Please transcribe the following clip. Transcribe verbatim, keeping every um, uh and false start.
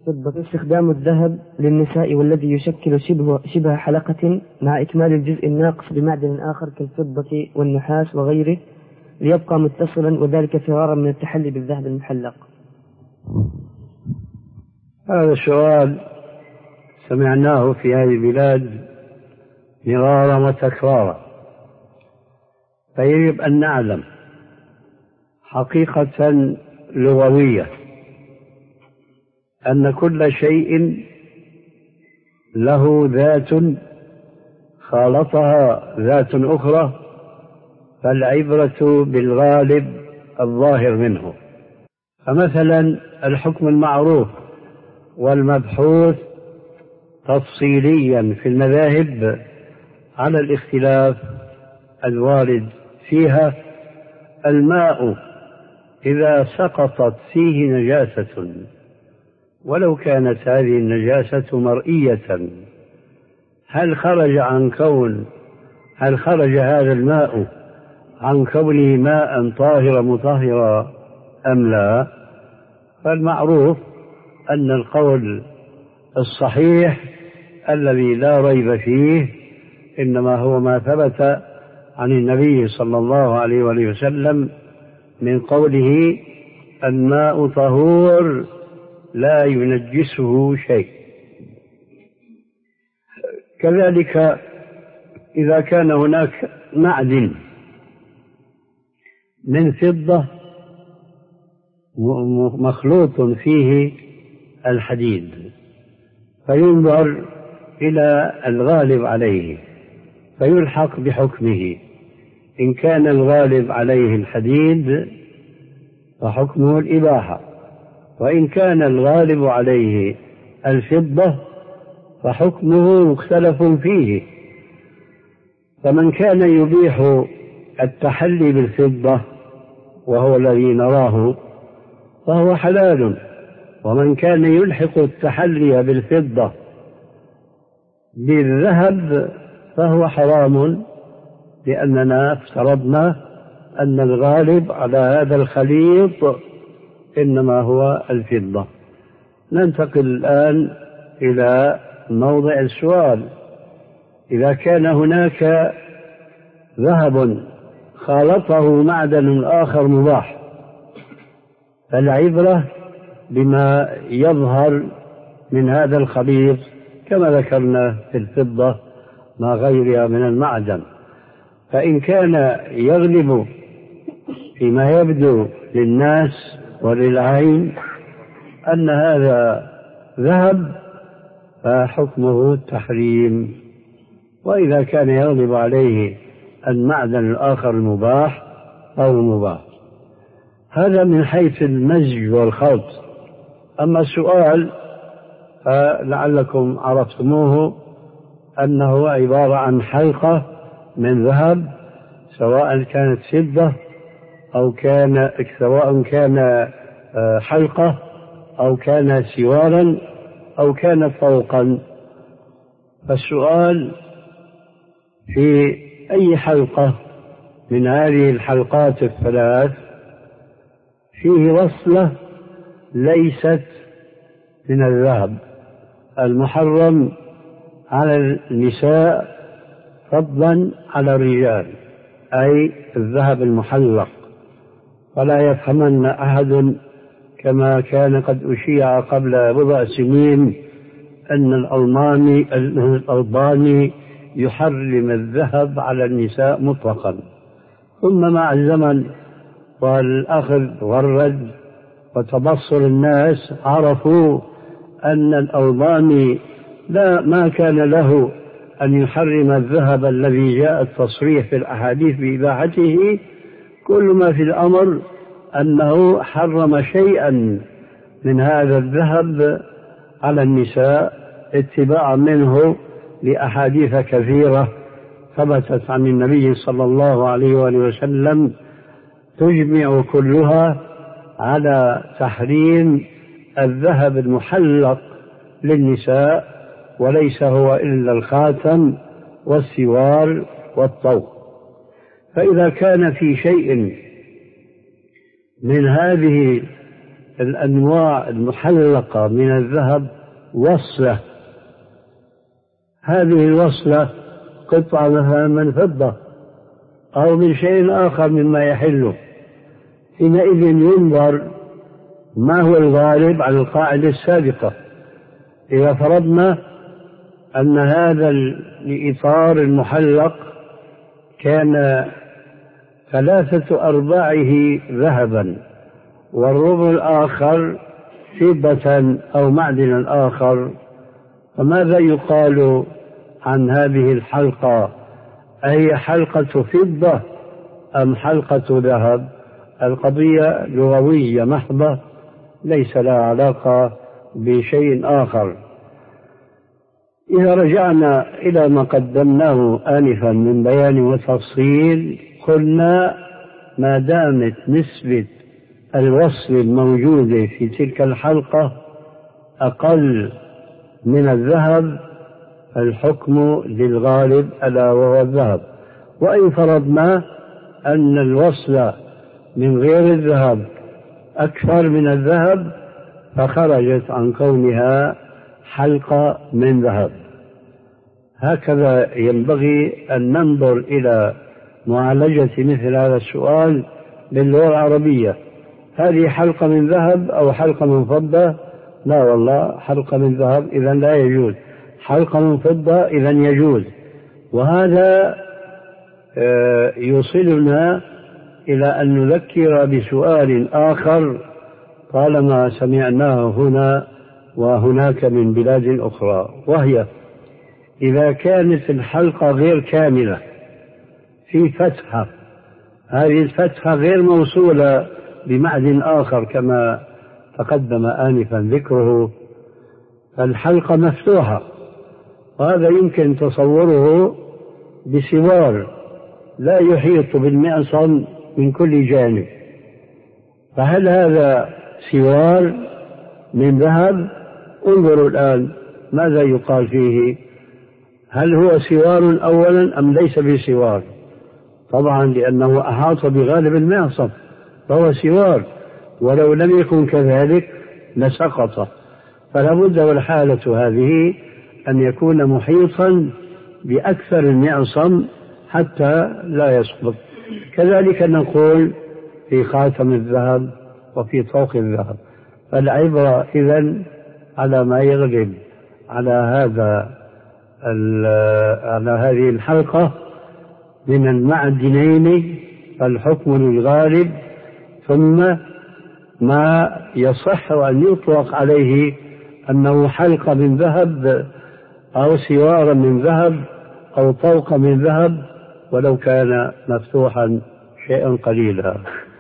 الفضة. استخدام الذهب للنساء والذي يشكل شبه, شبه حلقة مع إكمال الجزء الناقص بمعدن آخر كالفضة والنحاس وغيره ليبقى متصلا، وذلك فرارا من التحلي بالذهب المحلق. هذا السؤال سمعناه في هذه البلاد مرارا وتكرارا، فيجب أن نعلم حقيقة لغوية أن كل شيء له ذات خالطها ذات أخرى، فالعبرة بالغالب الظاهر منه. فمثلا الحكم المعروف والمبحوث تفصيليا في المذاهب على الاختلاف الوارد فيها: الماء إذا سقطت فيه نجاسة ولو كانت هذه النجاسة مرئية، هل خرج عن كون هل خرج هذا الماء عن كونه ماء طاهرا مطهرا أم لا؟ فالمعروف أن القول الصحيح الذي لا ريب فيه إنما هو ما ثبت عن النبي صلى الله عليه وآله وسلم من قوله: الماء طهور لا ينجسه شيء. كذلك إذا كان هناك معدن من فضة مخلوط فيه الحديد، فينظر إلى الغالب عليه فيلحق بحكمه. إن كان الغالب عليه الحديد فحكمه الإباحة، وإن كان الغالب عليه الفضة فحكمه مختلف فيه. فمن كان يبيح التحلي بالفضة وهو الذي نراه فهو حلال، ومن كان يلحق التحلي بالفضة بالذهب فهو حرام، لأننا افترضنا أن الغالب على هذا الخليط إنما هو الفضة. ننتقل الآن إلى موضع السؤال: إذا كان هناك ذهب خالطه معدن آخر مباح، فالعبرة بما يظهر من هذا الخليط كما ذكرنا في الفضة ما غيرها من المعدن. فإن كان يغلب فيما يبدو للناس وللعين أن هذا ذهب فحكمه التحريم، وإذا كان يغلب عليه المعدن الآخر المباح فهو مباح. هذا من حيث المزج والخلط. أما السؤال فلعلكم عرفتموه أنه عبارة عن حلقة من ذهب، سواء كانت فضة أو كان سواء كان حلقة أو كان سوارا أو كان فوقا. فالسؤال: في أي حلقة من هذه الحلقات الثلاث فيه وصلة ليست من الذهب المحرم على النساء فضلا على الرجال، أي الذهب المحلق؟ فلا يفهمن أحد كما كان قد أشيع قبل بضع سنين أن الألماني الألباني يحرم الذهب على النساء مطلقا، ثم مع الزمن والأخذ والرد وتبصر الناس عرفوا أن الألباني لا ما كان له أن يحرم الذهب الذي جاء التصريح في الأحاديث بإباحته. كل ما في الأمر أنه حرم شيئا من هذا الذهب على النساء اتباعا منه لأحاديث كثيرة ثبتت عن النبي صلى الله عليه وآله وسلم تجمع كلها على تحريم الذهب المحلق للنساء، وليس هو إلا الخاتم والسوار والطوق. فإذا كان في شيء من هذه الأنواع المحلقة من الذهب وصلة، هذه الوصلة قطعة مثلا من فضة أو من شيء آخر مما يحله، حينئذ ينظر ما هو الغالب على القاعدة السابقة. إذا فرضنا أن هذا الإطار المحلق كان ثلاثة أرباعه ذهبا والربع الآخر فضة أو معدن آخر، فماذا يقال عن هذه الحلقة؟ أهي حلقة فضة أم حلقة ذهب؟ القضية لغوية محضة ليس لها علاقة بشيء آخر. إذا رجعنا إلى ما قدمناه آنفا من بيان وتفصيل، قلنا ما دامت نسبة الوصل الموجودة في تلك الحلقة أقل من الذهب الحكم للغالب ألا وهو الذهب. وإن فرضنا أن الوصل من غير الذهب أكثر من الذهب فخرجت عن كونها حلقة من ذهب. هكذا ينبغي أن ننظر إلى معالجة مثل هذا السؤال باللغة العربية. هذه حلقة من ذهب أو حلقة من فضة؟ لا والله حلقة من ذهب إذا لا يجوز، حلقة من فضة إذا يجوز. وهذا يوصلنا إلى أن نذكر بسؤال آخر طالما سمعناه هنا وهناك من بلاد أخرى، وهي إذا كانت الحلقة غير كاملة في فتحة، هذه الفتحة غير موصولة بمعدن آخر كما تقدم آنفا ذكره، فالحلقة مفتوحة، وهذا يمكن تصوره بسوار لا يحيط بالمعصم من كل جانب. فهل هذا سوار من ذهب؟ انظروا الآن ماذا يقال فيه، هل هو سوار أولا أم ليس بسوار؟ طبعا لأنه أحاط بغالب المعصم فهو سوار، ولو لم يكن كذلك لسقط. فلا بد والحالة هذه أن يكون محيطا بأكثر المعصم حتى لا يسقط. كذلك نقول في خاتم الذهب وفي طوق الذهب. فالعبرة إذن على ما يغلب على هذا على هذه الحلقة من المعدنين، فالحكم للغالب، ثم ما يصح أن يطلق عليه أنه حلقة من ذهب أو سوار من ذهب أو طوق من ذهب ولو كان مفتوحا شيئا قليلا.